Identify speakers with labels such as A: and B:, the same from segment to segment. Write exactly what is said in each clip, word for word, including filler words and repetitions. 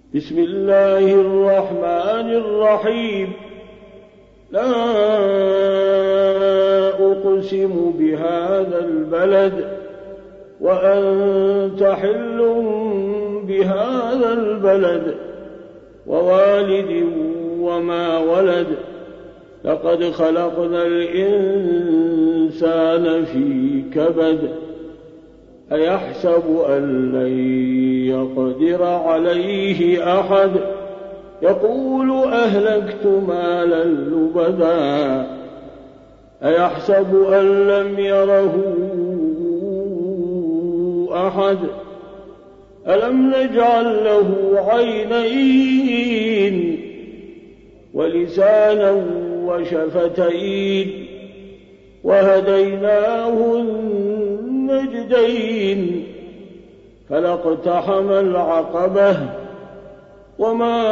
A: بسم الله الرحمن الرحيم لا أقسم بهذا البلد وأنت حل بهذا البلد ووالد وما ولد لقد خلقنا الإنسان في كبد أيحسب أن لن يقدر عليه أحد يقول أهلكت مالا لبدا أيحسب أن لم يره أحد ألم نجعل له عينين ولسانا وشفتين وهديناه النجدين فلاقتحم العقبة وما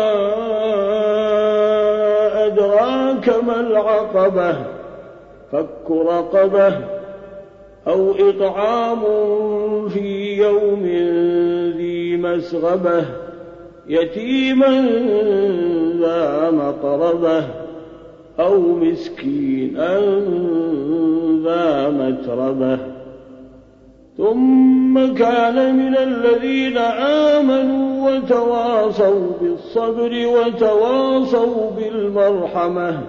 A: أدراك ما العقبة فك رقبة أو إطعام في يوم ذي مسغبة يتيما ذا مقربة أو مسكينا ذا متربة ثم كان من الذين آمنوا وتواصوا بالصبر وتواصوا بالمرحمة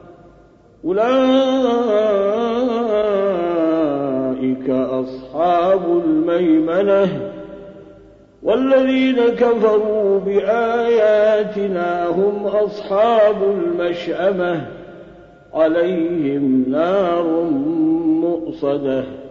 A: أولئك أصحاب الميمنة والذين كفروا بآياتنا هم أصحاب المشأمة عليهم نار مؤصدة